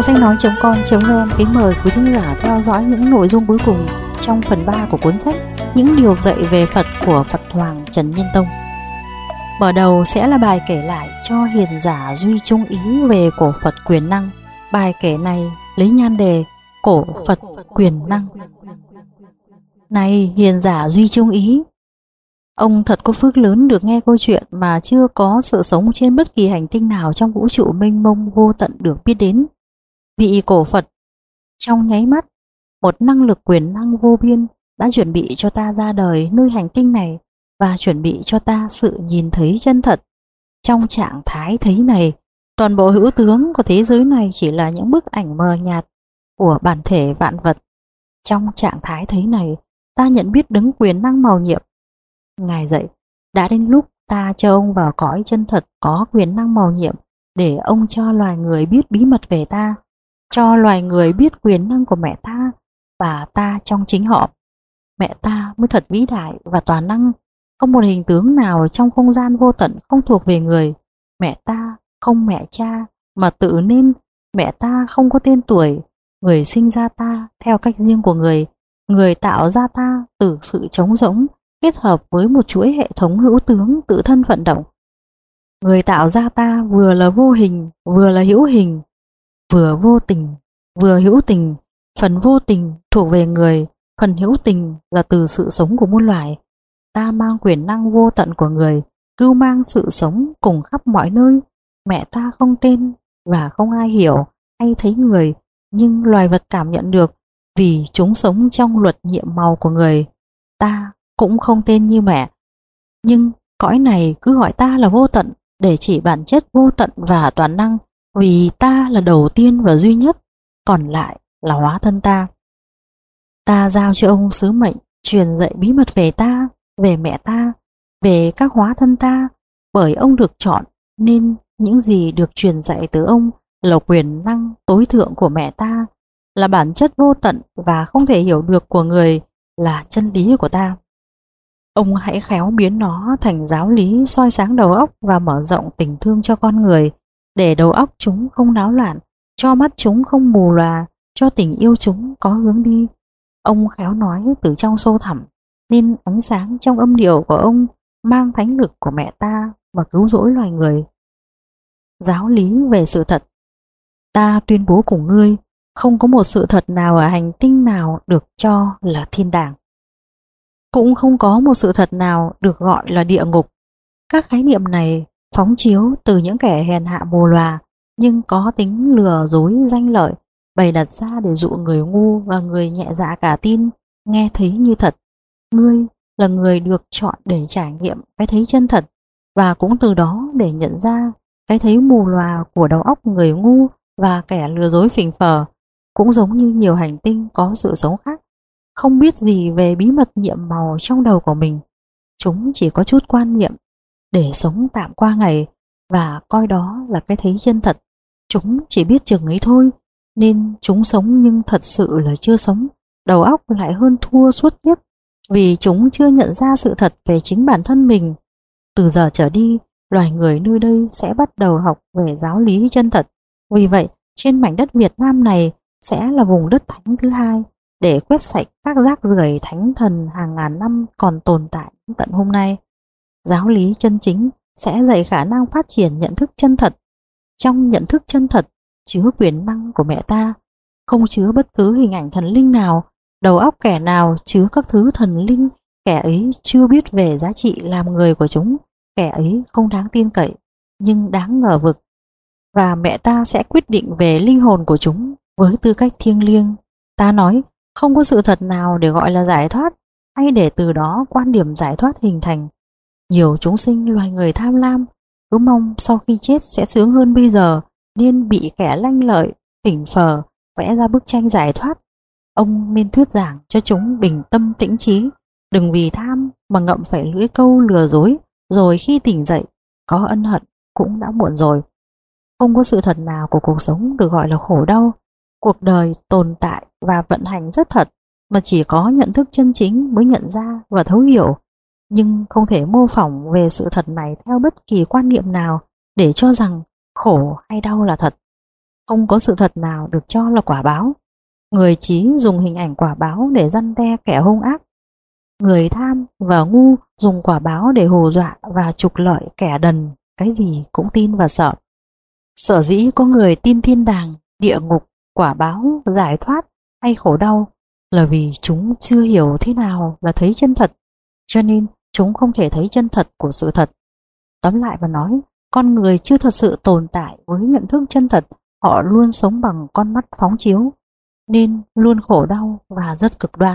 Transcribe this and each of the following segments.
Kho sách nói.com.vn kính mời quý thính giả theo dõi những nội dung cuối cùng trong phần 3 của cuốn sách Những điều dạy về Phật của Phật Hoàng Trần Nhân Tông. Mở đầu sẽ là bài kể lại cho hiền giả Duy Trung Ý về cổ Phật Quyền Năng. Bài kể này lấy nhan đề Cổ Phật Quyền Năng. Này hiền giả Duy Trung Ý, ông thật có phước lớn được nghe câu chuyện mà chưa có sự sống trên bất kỳ hành tinh nào trong vũ trụ mênh mông vô tận được biết đến. Vị cổ Phật trong nháy mắt, một năng lực quyền năng vô biên đã chuẩn bị cho ta ra đời nơi hành tinh này và chuẩn bị cho ta sự nhìn thấy chân thật. Trong trạng thái thấy này, toàn bộ hữu tướng của thế giới này chỉ là những bức ảnh mờ nhạt của bản thể vạn vật. Trong trạng thái thấy này, ta nhận biết đấng quyền năng màu nhiệm. Ngài dạy, đã đến lúc ta cho ông vào cõi chân thật có quyền năng màu nhiệm để ông cho loài người biết bí mật về ta, cho loài người biết quyền năng của mẹ ta và ta trong chính họ. Mẹ ta mới thật vĩ đại và toàn năng, không một hình tướng nào trong không gian vô tận không thuộc về người. Mẹ ta không mẹ cha mà tự nên, mẹ ta không có tên tuổi, người sinh ra ta theo cách riêng của người, người tạo ra ta từ sự trống rỗng kết hợp với một chuỗi hệ thống hữu tướng tự thân vận động. Người tạo ra ta vừa là vô hình, vừa là hữu hình, vừa vô tình, vừa hữu tình. Phần vô tình thuộc về người, phần hữu tình là từ sự sống của muôn loài. Ta mang quyền năng vô tận của người, cưu mang sự sống cùng khắp mọi nơi. Mẹ ta không tên và không ai hiểu hay thấy người, nhưng loài vật cảm nhận được vì chúng sống trong luật nhiệm màu của người. Ta cũng không tên như mẹ, nhưng cõi này cứ gọi ta là vô tận để chỉ bản chất vô tận và toàn năng, vì ta là đầu tiên và duy nhất, còn lại là hóa thân ta. Ta giao cho ông sứ mệnh truyền dạy bí mật về ta, về mẹ ta, về các hóa thân ta, bởi ông được chọn nên những gì được truyền dạy từ ông là quyền năng tối thượng của mẹ ta, là bản chất vô tận và không thể hiểu được của người, là chân lý của ta. Ông hãy khéo biến nó thành giáo lý soi sáng đầu óc và mở rộng tình thương cho con người, để đầu óc chúng không náo loạn, cho mắt chúng không mù lòa, cho tình yêu chúng có hướng đi. Ông khéo nói từ trong sâu thẳm, nên ánh sáng trong âm điệu của ông mang thánh lực của mẹ ta mà cứu rỗi loài người. Giáo lý về sự thật. Ta tuyên bố cùng ngươi, không có một sự thật nào ở hành tinh nào được cho là thiên đàng. Cũng không có một sự thật nào được gọi là địa ngục. Các khái niệm này phóng chiếu từ những kẻ hèn hạ mù lòa, nhưng có tính lừa dối danh lợi, bày đặt ra để dụ người ngu và người nhẹ dạ cả tin, nghe thấy như thật. Ngươi là người được chọn để trải nghiệm cái thấy chân thật, và cũng từ đó để nhận ra cái thấy mù lòa của đầu óc người ngu và kẻ lừa dối phỉnh phờ. Cũng giống như nhiều hành tinh có sự sống khác, không biết gì về bí mật nhiệm màu trong đầu của mình. Chúng chỉ có chút quan niệm để sống tạm qua ngày và coi đó là cái thấy chân thật. Chúng chỉ biết chừng ấy thôi, nên chúng sống nhưng thật sự là chưa sống. Đầu óc lại hơn thua suốt kiếp, vì chúng chưa nhận ra sự thật về chính bản thân mình. Từ giờ trở đi, loài người nơi đây sẽ bắt đầu học về giáo lý chân thật. Vì vậy, trên mảnh đất Việt Nam này sẽ là vùng đất thánh thứ hai để quét sạch các rác rưởi thánh thần hàng ngàn năm còn tồn tại đến tận hôm nay. Giáo lý chân chính sẽ dạy khả năng phát triển nhận thức chân thật. Trong nhận thức chân thật chứa quyền năng của mẹ ta, không chứa bất cứ hình ảnh thần linh nào. Đầu óc kẻ nào chứa các thứ thần linh, kẻ ấy chưa biết về giá trị làm người của chúng, kẻ ấy không đáng tin cậy nhưng đáng ngờ vực. Và mẹ ta sẽ quyết định về linh hồn của chúng với tư cách thiêng liêng. Ta nói không có sự thật nào để gọi là giải thoát, hay để từ đó quan điểm giải thoát hình thành. Nhiều chúng sinh loài người tham lam, cứ mong sau khi chết sẽ sướng hơn bây giờ, nên bị kẻ lanh lợi, phỉnh phờ vẽ ra bức tranh giải thoát. Ông nên thuyết giảng cho chúng bình tâm tĩnh trí, đừng vì tham mà ngậm phải lưỡi câu lừa dối, rồi khi tỉnh dậy có ân hận cũng đã muộn rồi. Không có sự thật nào của cuộc sống được gọi là khổ đau. Cuộc đời tồn tại và vận hành rất thật, mà chỉ có nhận thức chân chính mới nhận ra và thấu hiểu. Nhưng không thể mô phỏng về sự thật này theo bất kỳ quan niệm nào để cho rằng khổ hay đau là thật. Không có sự thật nào được cho là quả báo. Người trí dùng hình ảnh quả báo để răn đe kẻ hung ác. Người tham và ngu dùng quả báo để hù dọa và trục lợi kẻ đần, cái gì cũng tin và sợ. Sở dĩ có người tin thiên đàng, địa ngục, quả báo, giải thoát hay khổ đau là vì chúng chưa hiểu thế nào là thấy chân thật, cho nên chúng không thể thấy chân thật của sự thật. Tóm lại mà nói, con người chưa thật sự tồn tại với nhận thức chân thật, họ luôn sống bằng con mắt phóng chiếu, nên luôn khổ đau và rất cực đoan.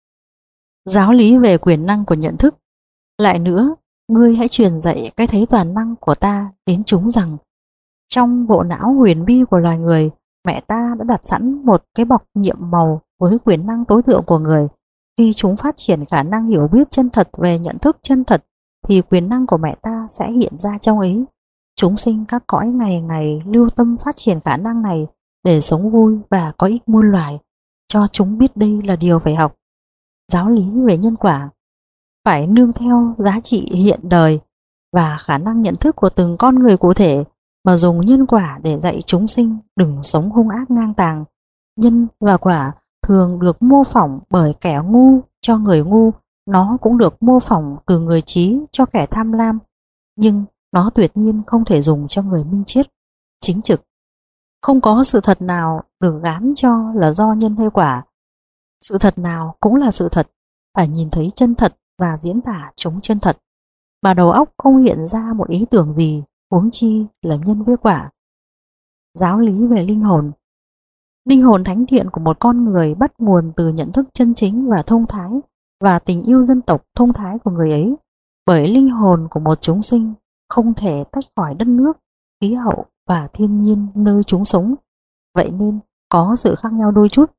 Giáo lý về quyền năng của nhận thức. Lại nữa, ngươi hãy truyền dạy cái thấy toàn năng của ta đến chúng rằng trong bộ não huyền vi của loài người, mẹ ta đã đặt sẵn một cái bọc nhiệm màu với quyền năng tối thượng của người. Khi chúng phát triển khả năng hiểu biết chân thật về nhận thức chân thật, thì quyền năng của mẹ ta sẽ hiện ra trong ấy. Chúng sinh các cõi ngày ngày lưu tâm phát triển khả năng này để sống vui và có ích muôn loài, cho chúng biết đây là điều phải học. Giáo lý về nhân quả phải nương theo giá trị hiện đời và khả năng nhận thức của từng con người cụ thể mà dùng nhân quả để dạy chúng sinh đừng sống hung ác ngang tàng. Nhân và quả thường được mô phỏng bởi kẻ ngu cho người ngu, nó cũng được mô phỏng từ người trí cho kẻ tham lam, nhưng nó tuyệt nhiên không thể dùng cho người minh triết, chính trực. Không có sự thật nào được gán cho là do nhân hay quả. Sự thật nào cũng là sự thật, phải nhìn thấy chân thật và diễn tả chúng chân thật. Mà đầu óc không hiện ra một ý tưởng gì, huống chi là nhân với quả. Giáo lý về linh hồn. Linh hồn thánh thiện của một con người bắt nguồn từ nhận thức chân chính và thông thái và tình yêu dân tộc thông thái của người ấy, bởi linh hồn của một chúng sinh không thể tách khỏi đất nước, khí hậu và thiên nhiên nơi chúng sống. Vậy nên có sự khác nhau đôi chút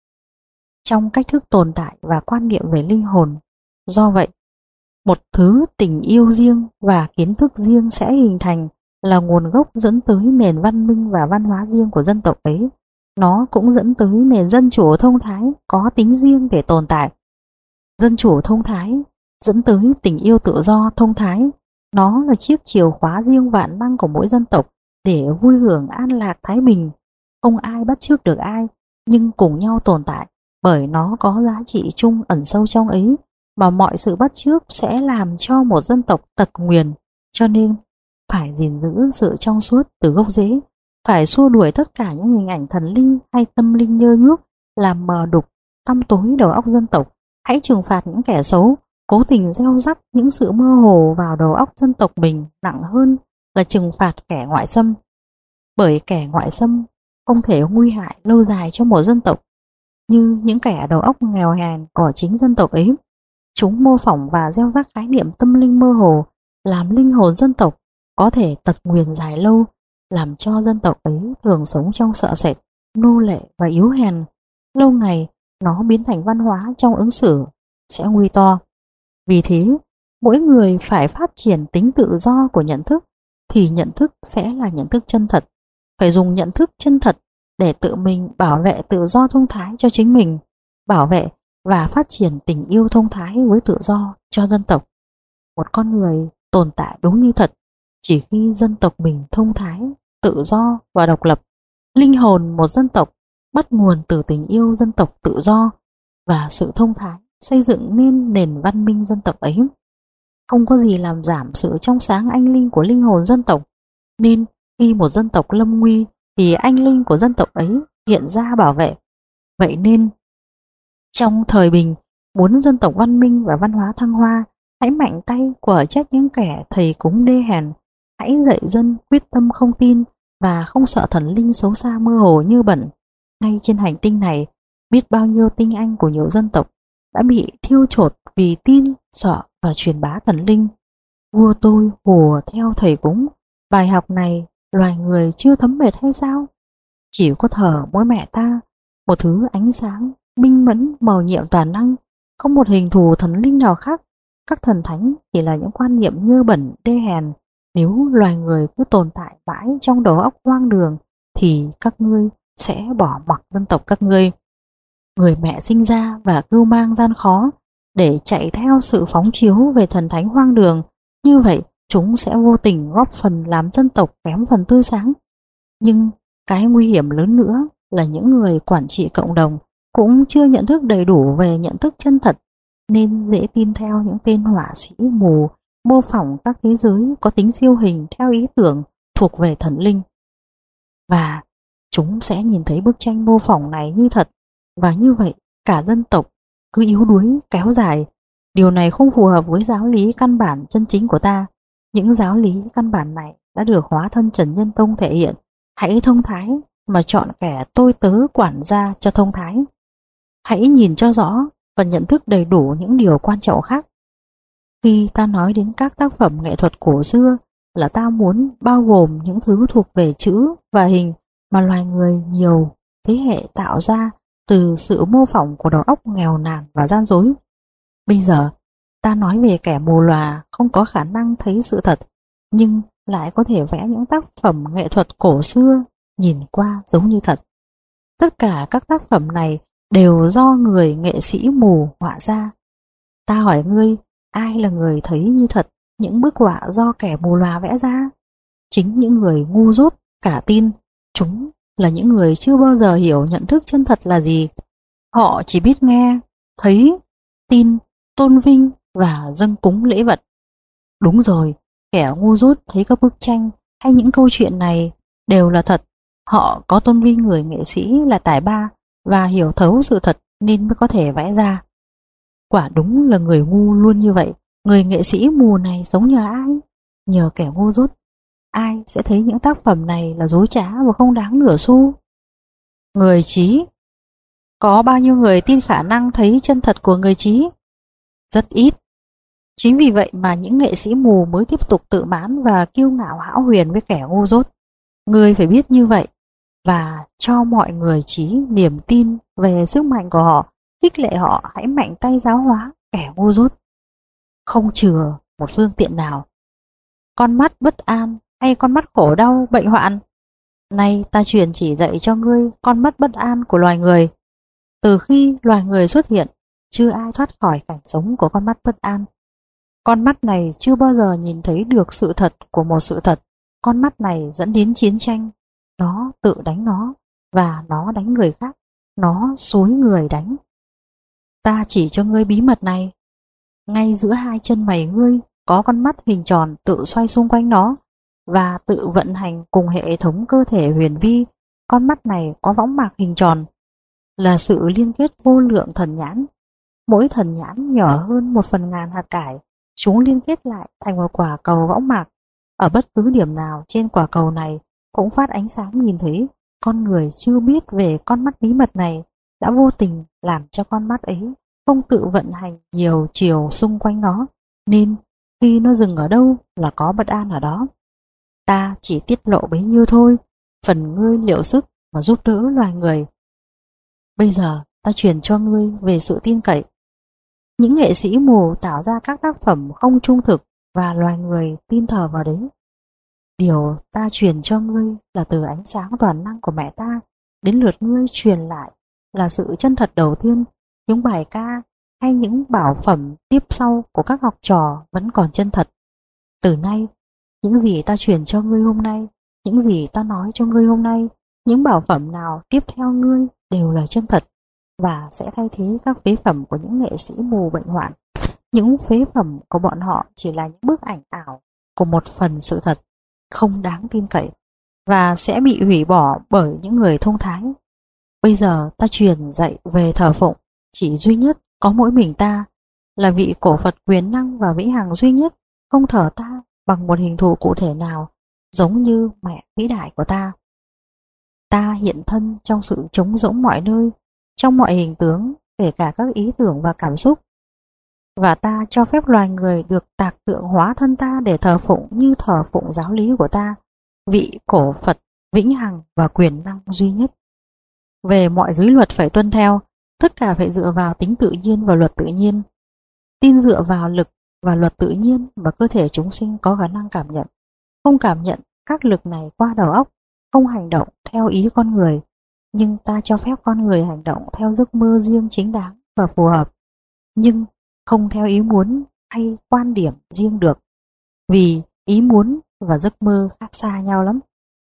trong cách thức tồn tại và quan niệm về linh hồn. Do vậy, một thứ tình yêu riêng và kiến thức riêng sẽ hình thành là nguồn gốc dẫn tới nền văn minh và văn hóa riêng của dân tộc ấy. Nó cũng dẫn tới nền dân chủ thông thái có tính riêng để tồn tại. Dân chủ thông thái dẫn tới tình yêu tự do thông thái. Nó là chiếc chìa khóa riêng vạn năng của mỗi dân tộc để vui hưởng an lạc thái bình. Không ai bắt chước được ai, nhưng cùng nhau tồn tại, bởi nó có giá trị chung ẩn sâu trong ấy, mà mọi sự bắt chước sẽ làm cho một dân tộc tật nguyền. Cho nên phải gìn giữ sự trong suốt từ gốc rễ, phải xua đuổi tất cả những hình ảnh thần linh hay tâm linh nhơ nhuốc làm mờ đục tăm tối đầu óc dân tộc. Hãy trừng phạt những kẻ xấu cố tình gieo rắc những sự mơ hồ vào đầu óc dân tộc mình nặng hơn là trừng phạt kẻ ngoại xâm, bởi kẻ ngoại xâm không thể nguy hại lâu dài cho một dân tộc như những kẻ đầu óc nghèo hèn của chính dân tộc ấy. Chúng mô phỏng và gieo rắc khái niệm tâm linh mơ hồ, làm linh hồn dân tộc có thể tật nguyền dài lâu, làm cho dân tộc ấy thường sống trong sợ sệt, nô lệ và yếu hèn. Lâu ngày nó biến thành văn hóa trong ứng xử sẽ nguy to. Vì thế, mỗi người phải phát triển tính tự do của nhận thức, thì nhận thức sẽ là nhận thức chân thật. Phải dùng nhận thức chân thật để tự mình bảo vệ tự do thông thái cho chính mình, bảo vệ và phát triển tình yêu thông thái với tự do cho dân tộc. Một con người tồn tại đúng như thật chỉ khi dân tộc mình thông thái, tự do và độc lập. Linh hồn một dân tộc bắt nguồn từ tình yêu dân tộc tự do và sự thông thái xây dựng nên nền văn minh dân tộc ấy. Không có gì làm giảm sự trong sáng anh linh của linh hồn dân tộc, nên khi một dân tộc lâm nguy thì anh linh của dân tộc ấy hiện ra bảo vệ. Vậy nên trong thời bình, muốn dân tộc văn minh và văn hóa thăng hoa, hãy mạnh tay quở trách những kẻ thầy cúng đê hèn. Hãy dạy dân quyết tâm không tin và không sợ thần linh xấu xa mơ hồ như bẩn. Ngay trên hành tinh này, biết bao nhiêu tinh anh của nhiều dân tộc đã bị thiêu chột vì tin, sợ và truyền bá thần linh. Vua tôi hùa theo thầy cúng. Bài học này loài người chưa thấm mệt hay sao? Chỉ có thờ mỗi mẹ ta, một thứ ánh sáng, minh mẫn, màu nhiệm toàn năng, không một hình thù thần linh nào khác. Các thần thánh chỉ là những quan niệm nhơ bẩn, đê hèn. Nếu loài người cứ tồn tại mãi trong đầu óc hoang đường, thì các ngươi sẽ bỏ mặc dân tộc các ngươi. Người mẹ sinh ra và cưu mang gian khó để chạy theo sự phóng chiếu về thần thánh hoang đường. Như vậy, chúng sẽ vô tình góp phần làm dân tộc kém phần tươi sáng. Nhưng Cái nguy hiểm lớn nữa là những người quản trị cộng đồng cũng chưa nhận thức đầy đủ về nhận thức chân thật, nên dễ tin theo những tên họa sĩ mù mô phỏng các thế giới có tính siêu hình theo ý tưởng thuộc về thần linh. Và chúng sẽ nhìn thấy bức tranh mô phỏng này như thật, và như vậy cả dân tộc cứ yếu đuối kéo dài. Điều này không phù hợp với giáo lý căn bản chân chính của ta. Những giáo lý căn bản này đã được hóa thân Trần Nhân Tông thể hiện. Hãy thông thái mà chọn kẻ tôi tớ quản gia cho thông thái. Hãy nhìn cho rõ và nhận thức đầy đủ những điều quan trọng khác. Khi ta nói đến các tác phẩm nghệ thuật cổ xưa là ta muốn bao gồm những thứ thuộc về chữ và hình mà loài người nhiều thế hệ tạo ra từ sự mô phỏng của đầu óc nghèo nàn và gian dối. Bây giờ ta nói về kẻ mù lòa không có khả năng thấy sự thật, nhưng lại có thể vẽ những tác phẩm nghệ thuật cổ xưa nhìn qua giống như thật. Tất cả các tác phẩm này đều do người nghệ sĩ mù họa ra. Ta hỏi ngươi, ai là người thấy như thật những bức họa do kẻ mù lòa vẽ ra? Chính những người ngu dốt cả tin. Chúng là những người chưa bao giờ hiểu nhận thức chân thật là gì. Họ chỉ biết nghe, thấy, tin, tôn vinh và dâng cúng lễ vật. Đúng rồi, kẻ ngu dốt thấy các bức tranh hay những câu chuyện này đều là thật. Họ có tôn vinh người nghệ sĩ là tài ba và hiểu thấu sự thật nên mới có thể vẽ ra. Quả đúng là người ngu luôn như vậy. Người nghệ sĩ mù này sống nhờ ai? Nhờ kẻ ngu dốt. Ai sẽ thấy những tác phẩm này là dối trá và không đáng nửa xu? Người trí. Có bao nhiêu người tin khả năng thấy chân thật của người trí? Rất ít. Chính vì vậy mà những nghệ sĩ mù mới tiếp tục tự mãn và kiêu ngạo hão huyền với kẻ ngu dốt. Người phải biết như vậy và cho mọi người trí niềm tin về sức mạnh của họ, khích lệ họ hãy mạnh tay giáo hóa kẻ ngu dốt, không chừa một phương tiện nào. Con mắt bất an hay con mắt khổ đau bệnh hoạn? Nay ta truyền chỉ dạy cho ngươi con mắt bất an của loài người. Từ khi loài người xuất hiện, chưa ai thoát khỏi cảnh sống của con mắt bất an. Con mắt này chưa bao giờ nhìn thấy được sự thật của một sự thật. Con mắt này dẫn đến chiến tranh. Nó tự đánh nó và nó đánh người khác. Nó xúi người đánh. Ta chỉ cho ngươi bí mật này. Ngay giữa hai chân mày ngươi có con mắt hình tròn tự xoay xung quanh nó và tự vận hành cùng hệ thống cơ thể huyền vi. Con mắt này có võng mạc hình tròn, là sự liên kết vô lượng thần nhãn. Mỗi thần nhãn nhỏ hơn 1/1000 hạt cải. Chúng liên kết lại thành một quả cầu võng mạc. Ở bất cứ điểm nào trên quả cầu này cũng phát ánh sáng nhìn thấy. Con người chưa biết về con mắt bí mật này đã vô tình làm cho con mắt ấy không tự vận hành nhiều chiều xung quanh nó, nên khi nó dừng ở đâu là có bất an ở đó. Ta chỉ tiết lộ bấy nhiêu thôi, phần ngươi liệu sức mà giúp đỡ loài người. Bây giờ ta truyền cho ngươi về sự tin cậy. Những nghệ sĩ mù tạo ra các tác phẩm không trung thực và loài người tin thờ vào đấy. Điều ta truyền cho ngươi là từ ánh sáng toàn năng của mẹ ta, đến lượt ngươi truyền lại là sự chân thật đầu tiên. Những bài ca hay những bảo phẩm tiếp sau của các học trò vẫn còn chân thật. Từ nay, những gì ta truyền cho ngươi hôm nay, những gì ta nói cho ngươi hôm nay, những bảo phẩm nào tiếp theo ngươi đều là chân thật và sẽ thay thế các phế phẩm của những nghệ sĩ mù bệnh hoạn. Những phế phẩm của bọn họ chỉ là những bức ảnh ảo của một phần sự thật không đáng tin cậy và sẽ bị hủy bỏ bởi những người thông thái. Bây giờ ta truyền dạy về thờ phụng chỉ duy nhất có mỗi mình ta, là vị cổ Phật quyền năng và vĩnh hằng duy nhất, không thờ ta bằng một hình thù cụ thể nào giống như mẹ vĩ đại của ta. Ta hiện thân trong sự trống rỗng mọi nơi, trong mọi hình tướng, kể cả các ý tưởng và cảm xúc. Và ta cho phép loài người được tạc tượng hóa thân ta để thờ phụng như thờ phụng giáo lý của ta, vị cổ Phật vĩnh hằng và quyền năng duy nhất. Về mọi giới luật phải tuân theo, tất cả phải dựa vào tính tự nhiên và luật tự nhiên. Tin dựa vào lực và luật tự nhiên mà cơ thể chúng sinh có khả năng cảm nhận. Không cảm nhận các lực này qua đầu óc, không hành động theo ý con người, nhưng ta cho phép con người hành động theo giấc mơ riêng chính đáng và phù hợp, nhưng không theo ý muốn hay quan điểm riêng được, vì ý muốn và giấc mơ khác xa nhau lắm.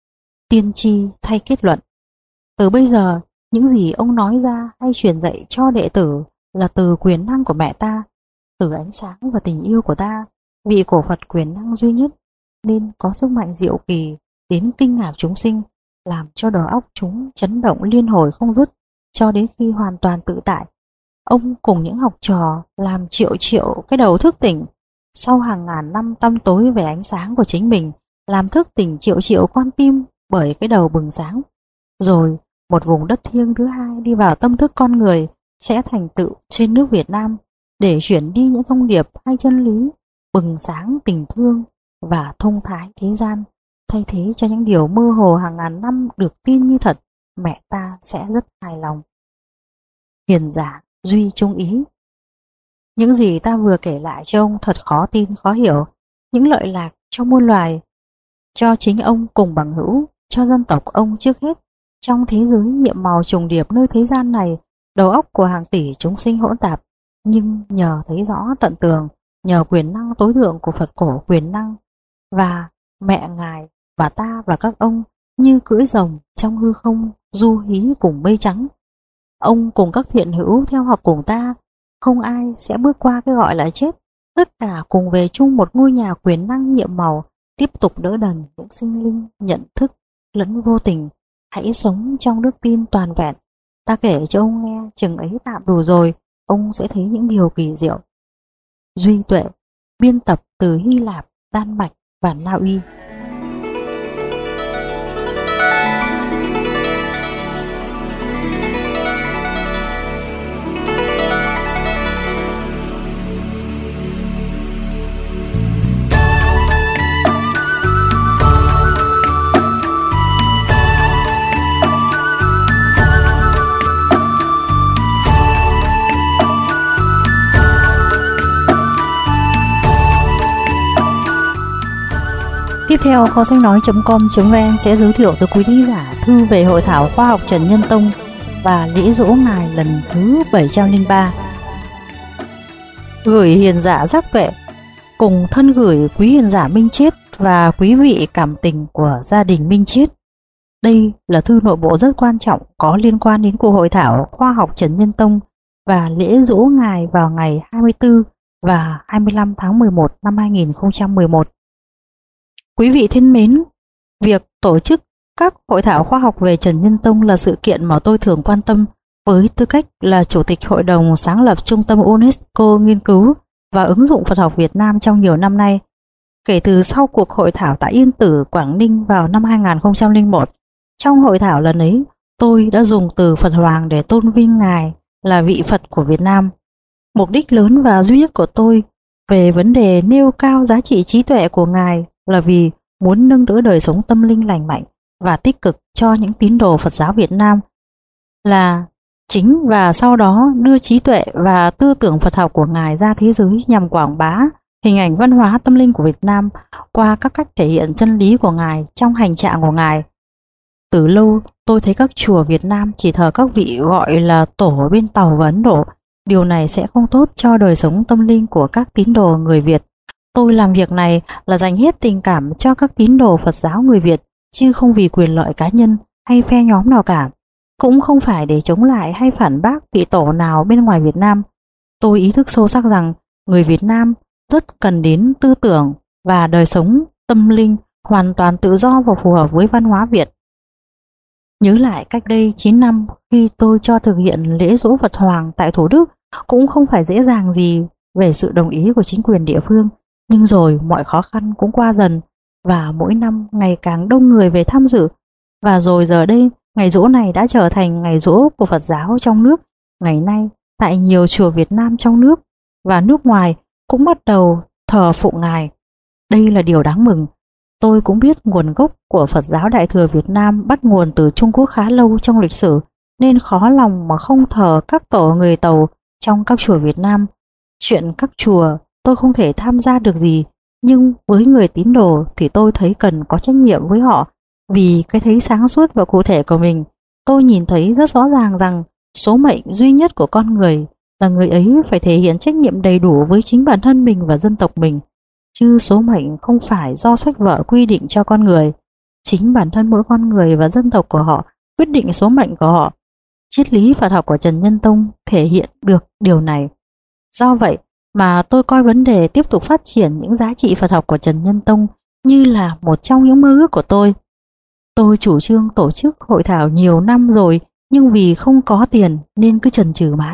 tiên tri thay kết luận. Từ bây giờ, những gì ông nói ra hay truyền dạy cho đệ tử là từ quyền năng của mẹ ta, từ ánh sáng và tình yêu của ta, vị cổ Phật quyền năng duy nhất, nên có sức mạnh diệu kỳ đến kinh ngạc chúng sinh, làm cho đầu óc chúng chấn động liên hồi không dứt cho đến khi hoàn toàn tự tại. Ông cùng những học trò làm triệu triệu cái đầu thức tỉnh, sau hàng ngàn năm tăm tối về ánh sáng của chính mình, làm thức tỉnh triệu triệu con tim bởi cái đầu bừng sáng. Rồi một vùng đất thiêng thứ hai đi vào tâm thức con người sẽ thành tựu trên nước Việt Nam để chuyển đi những thông điệp hay chân lý bừng sáng tình thương và thông thái thế gian, thay thế cho những điều mơ hồ hàng ngàn năm được tin như thật. Mẹ ta sẽ rất hài lòng. Hiền giả duy trung ý. Những gì ta vừa kể lại cho ông thật khó tin, khó hiểu. Những lợi lạc cho muôn loài, cho chính ông cùng bằng hữu, cho dân tộc ông trước hết. Trong thế giới nhiệm màu trùng điệp nơi thế gian này, đầu óc của hàng tỷ chúng sinh hỗn tạp, nhưng nhờ thấy rõ tận tường, nhờ quyền năng tối thượng của Phật cổ quyền năng, và mẹ ngài và ta và các ông như cưỡi rồng trong hư không du hí cùng mây trắng. Ông cùng các thiện hữu theo học cùng ta, không ai sẽ bước qua cái gọi là chết. Tất cả cùng về chung một ngôi nhà quyền năng nhiệm màu, tiếp tục đỡ đần những sinh linh nhận thức lẫn vô tình. Hãy sống trong đức tin toàn vẹn. Ta kể cho ông nghe chừng ấy tạm đủ rồi, ông sẽ thấy những điều kỳ diệu. Duy Tuệ, biên tập từ Hy Lạp, Đan Mạch và Na Uy. Tiếp theo, kho sách nói.com.vn sẽ giới thiệu tới quý thính giả thư về Hội thảo Khoa học Trần Nhân Tông và lễ giỗ ngài lần thứ 703. Gửi hiền giả Giác Tuệ, cùng thân gửi quý hiền giả Minh Chiết và quý vị cảm tình của gia đình Minh Chiết. Đây là thư nội bộ rất quan trọng có liên quan đến cuộc hội thảo Khoa học Trần Nhân Tông và lễ giỗ ngài vào ngày 24 và 25 tháng 11 năm 2011. Quý vị thân mến, việc tổ chức các hội thảo khoa học về Trần Nhân Tông là sự kiện mà tôi thường quan tâm với tư cách là Chủ tịch Hội đồng sáng lập Trung tâm UNESCO nghiên cứu và ứng dụng Phật học Việt Nam trong nhiều năm nay. Kể từ sau cuộc hội thảo tại Yên Tử, Quảng Ninh vào năm 2001, trong hội thảo lần ấy, tôi đã dùng từ Phật Hoàng để tôn vinh Ngài là vị Phật của Việt Nam. Mục đích lớn và duy nhất của tôi về vấn đề nêu cao giá trị trí tuệ của Ngài là vì muốn nâng đỡ đời sống tâm linh lành mạnh và tích cực cho những tín đồ Phật giáo Việt Nam là chính, và sau đó đưa trí tuệ và tư tưởng Phật học của Ngài ra thế giới nhằm quảng bá hình ảnh văn hóa tâm linh của Việt Nam qua các cách thể hiện chân lý của Ngài trong hành trạng của Ngài. Từ lâu tôi thấy các chùa Việt Nam chỉ thờ các vị gọi là tổ bên Tàu và Ấn Độ. Điều này sẽ không tốt cho đời sống tâm linh của các tín đồ người Việt. Tôi làm việc này là dành hết tình cảm cho các tín đồ Phật giáo người Việt, chứ không vì quyền lợi cá nhân hay phe nhóm nào cả. Cũng không phải để chống lại hay phản bác vị tổ nào bên ngoài Việt Nam. Tôi ý thức sâu sắc rằng người Việt Nam rất cần đến tư tưởng và đời sống tâm linh hoàn toàn tự do và phù hợp với văn hóa Việt. Nhớ lại cách đây 9 năm khi tôi cho thực hiện lễ giỗ Phật Hoàng tại Thủ Đức, cũng không phải dễ dàng gì về sự đồng ý của chính quyền địa phương. Nhưng rồi mọi khó khăn cũng qua dần và mỗi năm ngày càng đông người về tham dự. Và rồi giờ đây, ngày giỗ này đã trở thành ngày giỗ của Phật giáo trong nước. Ngày nay, tại nhiều chùa Việt Nam trong nước và nước ngoài cũng bắt đầu thờ phụng Ngài. Đây là điều đáng mừng. Tôi cũng biết nguồn gốc của Phật giáo Đại thừa Việt Nam bắt nguồn từ Trung Quốc khá lâu trong lịch sử, nên khó lòng mà không thờ các tổ người Tàu trong các chùa Việt Nam. Chuyện các chùa tôi không thể tham gia được gì, nhưng với người tín đồ thì tôi thấy cần có trách nhiệm với họ, vì cái thấy sáng suốt và cụ thể của mình. Tôi nhìn thấy rất rõ ràng rằng số mệnh duy nhất của con người là người ấy phải thể hiện trách nhiệm đầy đủ với chính bản thân mình và dân tộc mình, chứ số mệnh không phải do sách vở quy định cho con người. Chính bản thân mỗi con người và dân tộc của họ quyết định số mệnh của họ. Triết lý Phật học của Trần Nhân Tông thể hiện được điều này. Do vậy mà tôi coi vấn đề tiếp tục phát triển những giá trị Phật học của Trần Nhân Tông như là một trong những mơ ước của tôi. Tôi chủ trương tổ chức hội thảo nhiều năm rồi, nhưng vì không có tiền nên cứ chần chừ mãi.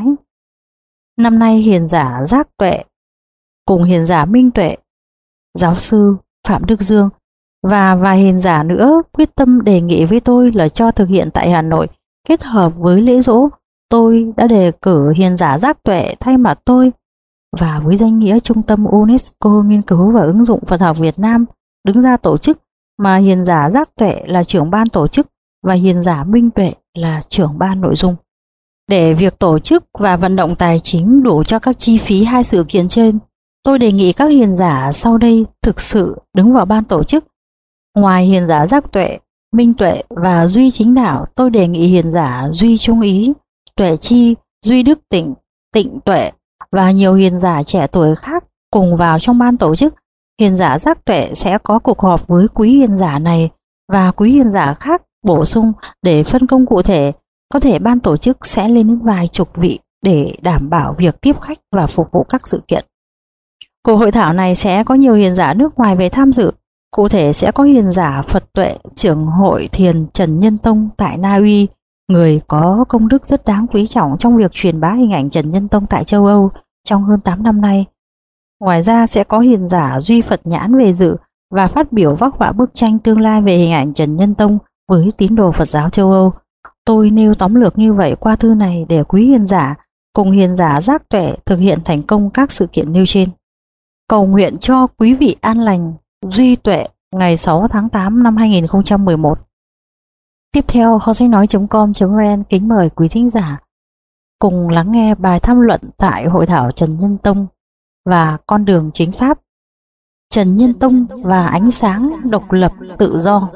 Năm nay hiền giả Giác Tuệ cùng hiền giả Minh Tuệ, giáo sư Phạm Đức Dương và vài hiền giả nữa quyết tâm đề nghị với tôi là cho thực hiện tại Hà Nội kết hợp với lễ giỗ. Tôi đã đề cử hiền giả Giác Tuệ thay mặt tôi và với danh nghĩa Trung tâm UNESCO nghiên cứu và ứng dụng Phật học Việt Nam đứng ra tổ chức, mà hiền giả Giác Tuệ là trưởng ban tổ chức và hiền giả Minh Tuệ là trưởng ban nội dung. Để việc tổ chức và vận động tài chính đủ cho các chi phí hai sự kiện trên, tôi đề nghị các hiền giả sau đây thực sự đứng vào ban tổ chức. Ngoài hiền giả Giác Tuệ, Minh Tuệ và Duy Chính Đạo, tôi đề nghị hiền giả Duy Trung Ý, Tuệ Chi, Duy Đức Tịnh, Tịnh Tuệ và nhiều hiền giả trẻ tuổi khác cùng vào trong ban tổ chức. Hiền giả Giác Tuệ sẽ có cuộc họp với quý hiền giả này và quý hiền giả khác bổ sung để phân công cụ thể. Có thể ban tổ chức sẽ lên đến vài chục vị để đảm bảo việc tiếp khách và phục vụ các sự kiện. Cuộc hội thảo này sẽ có nhiều hiền giả nước ngoài về tham dự. Cụ thể sẽ có hiền giả Phật Tuệ, trưởng hội thiền Trần Nhân Tông tại Na Uy, người có công đức rất đáng quý trọng trong việc truyền bá hình ảnh Trần Nhân Tông tại châu Âu trong hơn 8 năm nay. Ngoài ra sẽ có hiền giả Duy Phật Nhãn về dự và phát biểu phác họa bức tranh tương lai về hình ảnh Trần Nhân Tông với tín đồ Phật giáo châu Âu. Tôi nêu tóm lược như vậy qua thư này để quý hiền giả cùng hiền giả Giác Tuệ thực hiện thành công các sự kiện nêu trên. Cầu nguyện cho quý vị an lành. Duy Tuệ, ngày 6 tháng 8 năm 2011. Tiếp theo, kho sách nói.com.vn kính mời quý thính giả cùng lắng nghe bài tham luận tại hội thảo Trần Nhân Tông và con đường chính pháp. Trần Nhân Tông và ánh sáng độc lập tự do.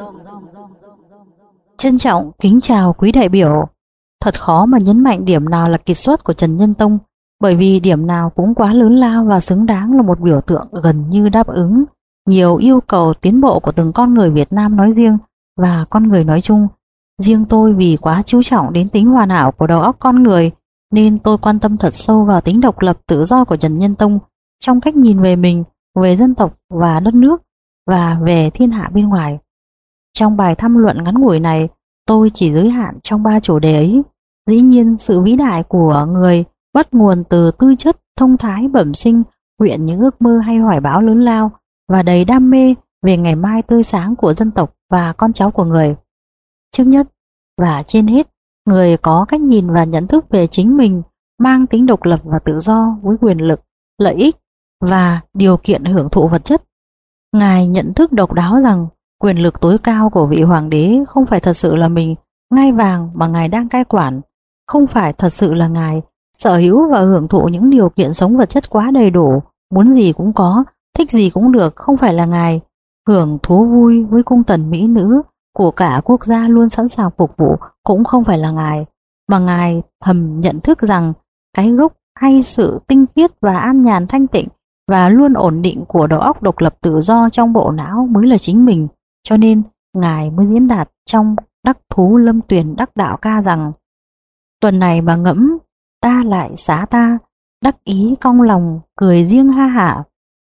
Trân trọng kính chào quý đại biểu. Thật khó mà nhấn mạnh điểm nào là kiệt xuất của Trần Nhân Tông, bởi vì điểm nào cũng quá lớn lao và xứng đáng là một biểu tượng gần như đáp ứng nhiều yêu cầu tiến bộ của từng con người Việt Nam nói riêng và con người nói chung. Riêng tôi vì quá chú trọng đến tính hoàn hảo của đầu óc con người nên tôi quan tâm thật sâu vào tính độc lập tự do của Trần Nhân Tông trong cách nhìn về mình, về dân tộc và đất nước và về thiên hạ bên ngoài. Trong bài tham luận ngắn ngủi này, tôi chỉ giới hạn trong 3 chủ đề ấy. Dĩ nhiên, sự vĩ đại của người bắt nguồn từ tư chất thông thái bẩm sinh, huyện những ước mơ hay hoài bão lớn lao và đầy đam mê về ngày mai tươi sáng của dân tộc và con cháu của người. Trước nhất và trên hết, người có cách nhìn và nhận thức về chính mình mang tính độc lập và tự do với quyền lực, lợi ích và điều kiện hưởng thụ vật chất. Ngài nhận thức độc đáo rằng quyền lực tối cao của vị hoàng đế không phải thật sự là mình ngai vàng mà Ngài đang cai quản, không phải thật sự là Ngài sở hữu và hưởng thụ những điều kiện sống vật chất quá đầy đủ, muốn gì cũng có, thích gì cũng được, không phải là Ngài hưởng thú vui với cung tần mỹ nữ của cả quốc gia luôn sẵn sàng phục vụ, cũng không phải là Ngài, mà Ngài thầm nhận thức rằng cái gốc hay sự tinh khiết và an nhàn thanh tịnh và luôn ổn định của đầu óc độc lập tự do trong bộ não mới là chính mình. Cho nên Ngài mới diễn đạt trong Đắc Thú Lâm Tuyền Đắc Đạo ca rằng: tuần này mà ngẫm ta lại xá ta, đắc ý cong lòng cười riêng ha hả.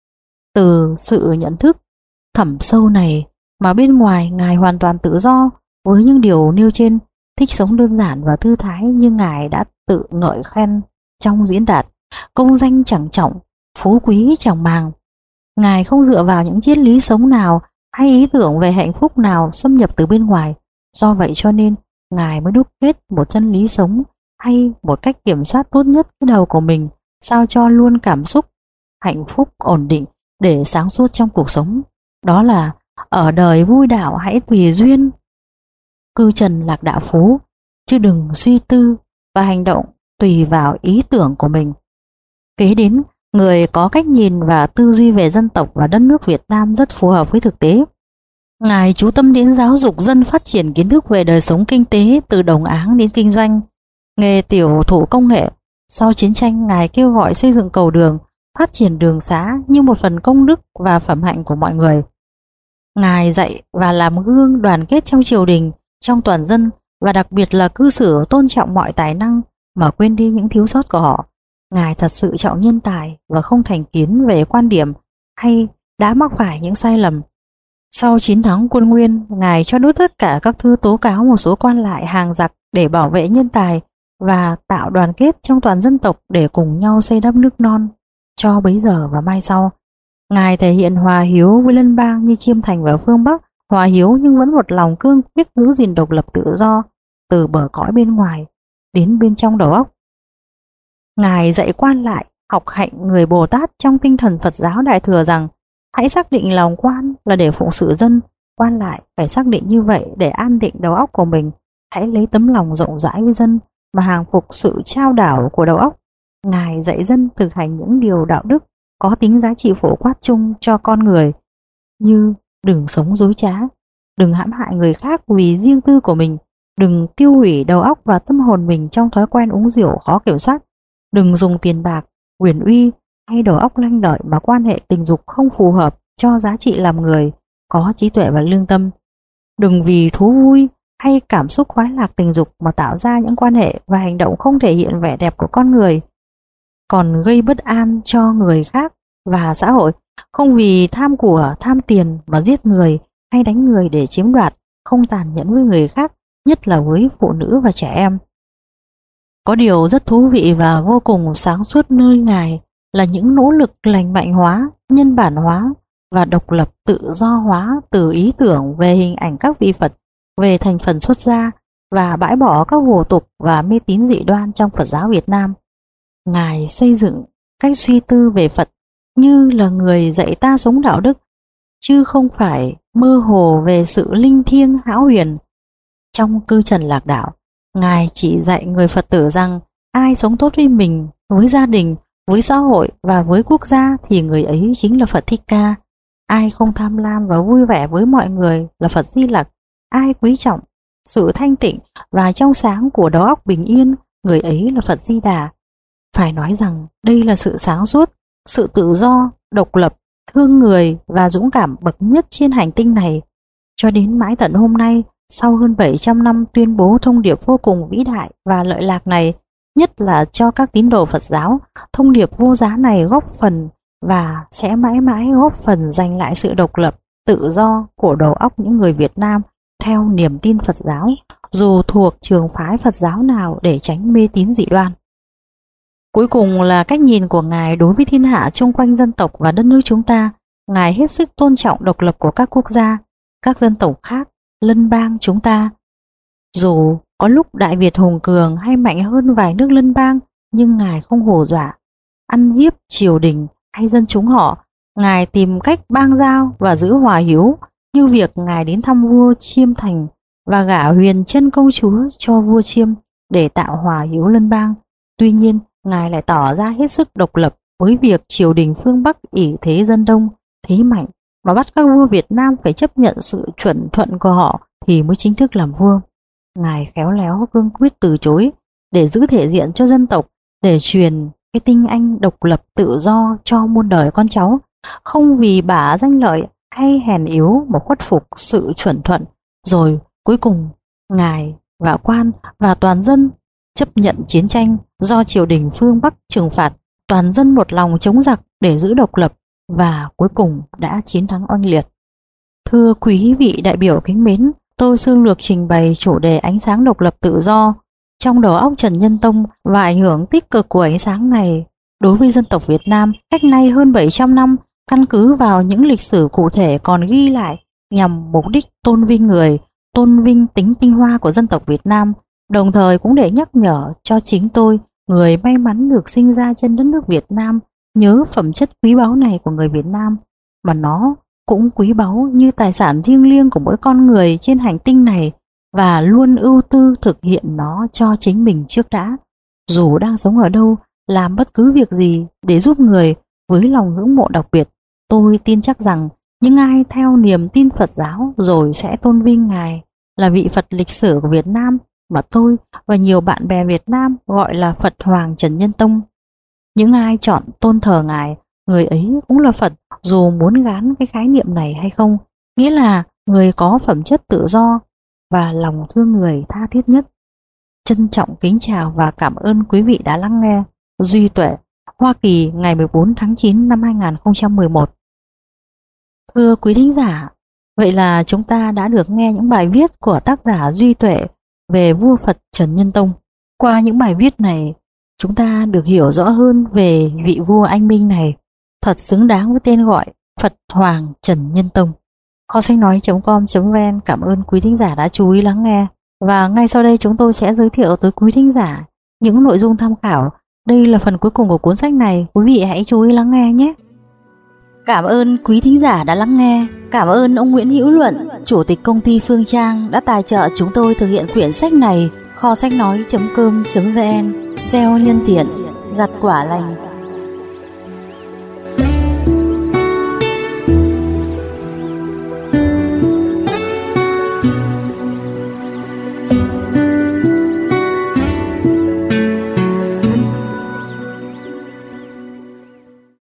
Từ sự nhận thức thẳm sâu này mà bên ngoài Ngài hoàn toàn tự do với những điều nêu trên, thích sống đơn giản và thư thái như Ngài đã tự ngợi khen trong diễn đạt, công danh chẳng trọng, phú quý chẳng màng. Ngài không dựa vào những triết lý sống nào hay ý tưởng về hạnh phúc nào xâm nhập từ bên ngoài. Do vậy cho nên Ngài mới đúc kết một chân lý sống hay một cách kiểm soát tốt nhất cái đầu của mình, sao cho luôn cảm xúc hạnh phúc ổn định để sáng suốt trong cuộc sống. Đó là ở đời vui đạo hãy tùy duyên, cư trần lạc đạo phú, chứ đừng suy tư và hành động tùy vào ý tưởng của mình. Kế đến, người có cách nhìn và tư duy về dân tộc và đất nước Việt Nam rất phù hợp với thực tế. Ngài chú tâm đến giáo dục dân, phát triển kiến thức về đời sống kinh tế từ đồng áng đến kinh doanh, nghề tiểu thủ công nghệ. Sau chiến tranh, Ngài kêu gọi xây dựng cầu đường, phát triển đường xá như một phần công đức và phẩm hạnh của mọi người. Ngài dạy và làm gương đoàn kết trong triều đình, trong toàn dân, và đặc biệt là cư xử tôn trọng mọi tài năng mà quên đi những thiếu sót của họ. Ngài thật sự trọng nhân tài và không thành kiến về quan điểm hay đã mắc phải những sai lầm. Sau 9 tháng quân Nguyên, Ngài cho đốt tất cả các thư tố cáo một số quan lại hàng giặc để bảo vệ nhân tài và tạo đoàn kết trong toàn dân tộc để cùng nhau xây đắp nước non cho bấy giờ và mai sau. Ngài thể hiện hòa hiếu với lân bang như Chiêm Thành và phương Bắc, hòa hiếu nhưng vẫn một lòng cương quyết giữ gìn độc lập tự do từ bờ cõi bên ngoài đến bên trong đầu óc. Ngài dạy quan lại học hạnh người Bồ Tát trong tinh thần Phật giáo Đại Thừa rằng hãy xác định lòng quan là để phụng sự dân, quan lại phải xác định như vậy để an định đầu óc của mình. Hãy lấy tấm lòng rộng rãi với dân mà hàng phục sự trao đảo của đầu óc. Ngài dạy dân thực hành những điều đạo đức có tính giá trị phổ quát chung cho con người, như đừng sống dối trá, đừng hãm hại người khác vì riêng tư của mình, đừng tiêu hủy đầu óc và tâm hồn mình trong thói quen uống rượu khó kiểm soát, đừng dùng tiền bạc, quyền uy hay đầu óc lanh lợi mà quan hệ tình dục không phù hợp cho giá trị làm người có trí tuệ và lương tâm. Đừng vì thú vui hay cảm xúc khoái lạc tình dục mà tạo ra những quan hệ và hành động không thể hiện vẻ đẹp của con người, còn gây bất an cho người khác và xã hội. Không vì tham của, tham tiền mà giết người hay đánh người để chiếm đoạt, không tàn nhẫn với người khác, nhất là với phụ nữ và trẻ em. Có điều rất thú vị và vô cùng sáng suốt nơi Ngài là những nỗ lực lành mạnh hóa, nhân bản hóa và độc lập tự do hóa từ ý tưởng về hình ảnh các vị Phật, về thành phần xuất gia và bãi bỏ các hủ tục và mê tín dị đoan trong Phật giáo Việt Nam. Ngài xây dựng cách suy tư về Phật như là người dạy ta sống đạo đức, chứ không phải mơ hồ về sự linh thiêng hão huyền. Trong cư trần lạc đạo, Ngài chỉ dạy người Phật tử rằng ai sống tốt với mình, với gia đình, với xã hội và với quốc gia thì người ấy chính là Phật Thích Ca. Ai không tham lam và vui vẻ với mọi người là Phật Di Lặc. Ai quý trọng sự thanh tịnh và trong sáng của đầu óc bình yên, người ấy là Phật Di Đà. Phải nói rằng đây là sự sáng suốt, sự tự do, độc lập, thương người và dũng cảm bậc nhất trên hành tinh này. Cho đến mãi tận hôm nay, sau hơn 700 năm tuyên bố thông điệp vô cùng vĩ đại và lợi lạc này, nhất là cho các tín đồ Phật giáo, thông điệp vô giá này góp phần và sẽ mãi mãi góp phần giành lại sự độc lập, tự do của đầu óc những người Việt Nam theo niềm tin Phật giáo, dù thuộc trường phái Phật giáo nào, để tránh mê tín dị đoan. Cuối cùng là cách nhìn của Ngài đối với thiên hạ chung quanh dân tộc và đất nước chúng ta. Ngài hết sức tôn trọng độc lập của các quốc gia, các dân tộc khác, lân bang chúng ta. Dù có lúc Đại Việt hùng cường hay mạnh hơn vài nước lân bang, nhưng Ngài không hù dọa, ăn hiếp triều đình hay dân chúng họ. Ngài tìm cách bang giao và giữ hòa hiếu, như việc Ngài đến thăm vua Chiêm Thành và gả Huyền Trân công chúa cho vua Chiêm để tạo hòa hiếu lân bang. Tuy nhiên, Ngài lại tỏ ra hết sức độc lập với việc triều đình phương Bắc ỷ thế dân đông, thế mạnh và bắt các vua Việt Nam phải chấp nhận sự chuẩn thuận của họ thì mới chính thức làm vua. Ngài khéo léo cương quyết từ chối để giữ thể diện cho dân tộc, để truyền cái tinh anh độc lập tự do cho muôn đời con cháu, không vì bả danh lợi hay hèn yếu mà khuất phục sự chuẩn thuận. Rồi cuối cùng Ngài và quan và toàn dân chấp nhận chiến tranh do triều đình phương Bắc trừng phạt, toàn dân một lòng chống giặc để giữ độc lập và cuối cùng đã chiến thắng oanh liệt. Thưa quý vị đại biểu kính mến, tôi sơ lược trình bày chủ đề ánh sáng độc lập tự do trong đầu óc Trần Nhân Tông và ảnh hưởng tích cực của ánh sáng này đối với dân tộc Việt Nam cách nay hơn 700 năm, căn cứ vào những lịch sử cụ thể còn ghi lại nhằm mục đích tôn vinh người, tôn vinh tính tinh hoa của dân tộc Việt Nam, đồng thời cũng để nhắc nhở cho chính tôi, người may mắn được sinh ra trên đất nước Việt Nam, nhớ phẩm chất quý báu này của người Việt Nam, mà nó cũng quý báu như tài sản thiêng liêng của mỗi con người trên hành tinh này, và luôn ưu tư thực hiện nó cho chính mình trước đã. Dù đang sống ở đâu, làm bất cứ việc gì để giúp người với lòng ngưỡng mộ đặc biệt, tôi tin chắc rằng những ai theo niềm tin Phật giáo rồi sẽ tôn vinh Ngài là vị Phật lịch sử của Việt Nam mà tôi và nhiều bạn bè Việt Nam gọi là Phật Hoàng Trần Nhân Tông. Những ai chọn tôn thờ Ngài, người ấy cũng là Phật, dù muốn gán cái khái niệm này hay không. nghĩa là người có phẩm chất tự do và lòng thương người tha thiết nhất. Trân trọng kính chào và cảm ơn quý vị đã lắng nghe Duy Tuệ, Hoa Kỳ, ngày 14 tháng 9 năm 2011. Thưa quý thính giả, vậy là chúng ta đã được nghe những bài viết của tác giả Duy Tuệ về vua Phật Trần Nhân Tông. Qua những bài viết này, chúng ta được hiểu rõ hơn về vị vua anh minh này, thật xứng đáng với tên gọi Phật Hoàng Trần Nhân Tông. Kho sách nói.com.vn cảm ơn quý thính giả đã chú ý lắng nghe. Và ngay sau đây chúng tôi sẽ giới thiệu tới quý thính giả những nội dung tham khảo. Đây là phần cuối cùng của cuốn sách này, quý vị hãy chú ý lắng nghe nhé. Cảm ơn quý thính giả đã lắng nghe. Cảm ơn ông Nguyễn Hữu Luận, Chủ tịch công ty Phương Trang đã tài trợ chúng tôi thực hiện quyển sách này. Kho sách nói.com.vn, gieo nhân thiện, gặt quả lành.